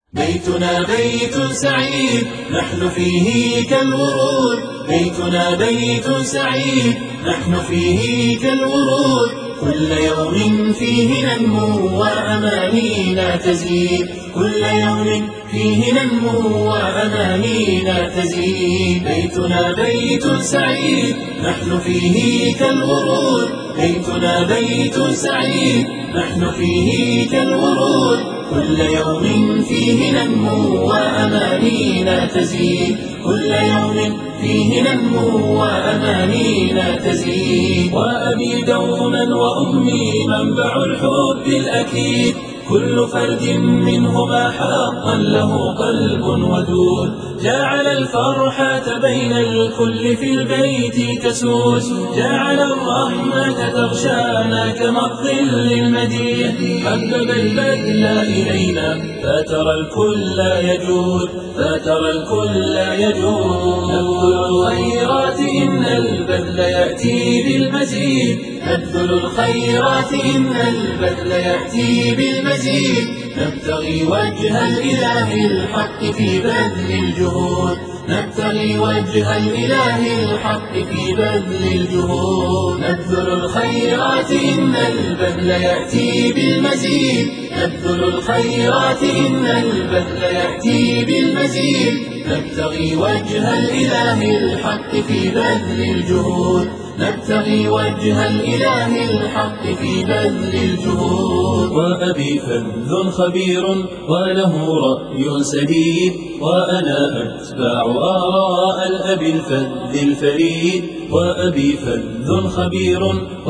بيتنا بيت سعيد نحن فيه كالورود، بيتنا بيت سعيد نحن فيه كالورود، كل يوم فيه ننمو وأمانينا تزيد، كل يوم فيه ننمو وأمانينا تزيد. بيتنا بيت سعيد نحن فيه كالورود، بيتنا بيت سعيد نحن فيه كالورود، كل يوم فيه ننمو وأمانينا تزيد، كل يوم فيه ننمو وأمانينا تزيد. وأبي دوما وأمي منبع الحب الأكيد، كل فرد منهما حقا له قلب ودود، جعل الفرحة بين الكل في البيت تسود، جعل الرحمة تغشانا كما الظل المديد، حبب البذل إلينا فترى الكل يجود، فترى الكل يجود. نبذل الخيرات إن البذل يأتي بالمزيد، نبذل الخيرات إن البذل يأتي بالمزيد، نبتغي وجه الإله الحق في بذل الجهود، نبتغي وجه الإله الحق في بذل الجهود. نبذل الخيرات إن البذل يأتي بالمزيد، نبذل الخيرات إن البذل يأتي بالمزيد، نبتغي وجه الإله الحق في بذل الجهود، نبتغي وجه الإله الحق في بذل الجهود. وأبي فذ خبير وله رأي سديد، وأنا أتباع آراء الأب الفذ الفريد، وأبي فذ خبير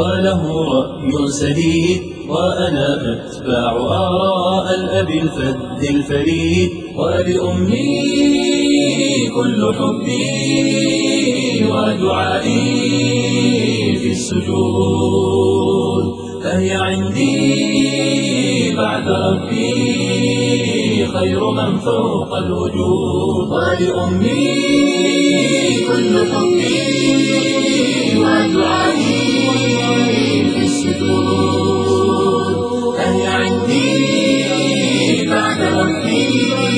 وله رأي سديد، وأنا أتباع آراء الأب الفذ الفريد. ولأمي كل حبي ودعائي في السجود، فهي عندي بعد ربي خير من فوق الوجود. ولأمي كل حبي ودعائي في السجود، فهي عندي بعد ربي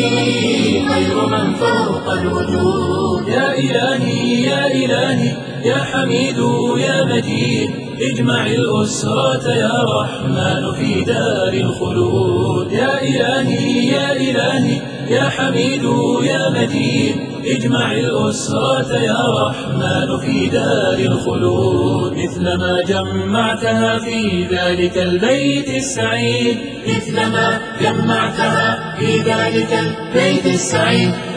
خير من فوق الوجود. يا إلهي يا إلهي يا حميد يا مجيد، اجمع الأسرة يا رحمن في دار الخلود. يا إلهي يا إلهي يا حميد يا مجيد، اجمع الأسرة يا رحمن في دار الخلود، مثلما جمعتها في ذلك البيت السعيد، مثلما جمعتها في ذلك البيت السعيد.